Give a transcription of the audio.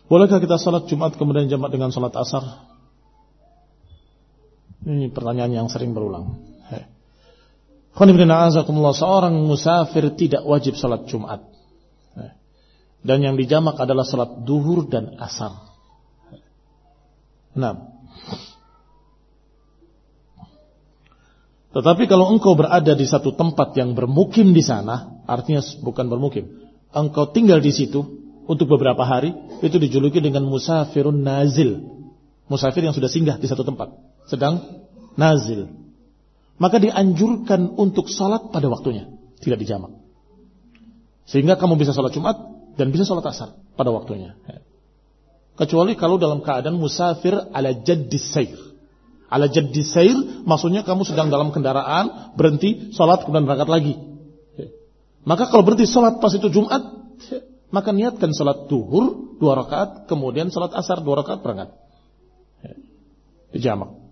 Bolehkah kita salat Jumat kemudian jamak dengan salat asar? Ini pertanyaan yang sering berulang. Seorang musafir tidak wajib salat Jumat. Dan yang dijamak adalah salat duhur dan asar. Nah, tetapi kalau engkau berada di satu tempat yang bermukim di sana, artinya bukan bermukim, engkau tinggal di situ untuk beberapa hari, itu dijuluki dengan musafirun nazil. Musafir yang sudah singgah di satu tempat, sedang nazil. Maka dianjurkan untuk salat pada waktunya, tidak dijamak. Sehingga kamu bisa salat Jumat dan bisa salat asar pada waktunya. Kecuali kalau dalam keadaan musafir ala jaddis sair. Ala jaddis sair maksudnya kamu sedang dalam kendaraan, berhenti, salat kemudian berangkat lagi. Maka kalau berhenti salat pas itu Jumat, maka niatkan salat duhur 2 rakaat, kemudian salat asar 2 rakaat berangkat. Dijamak.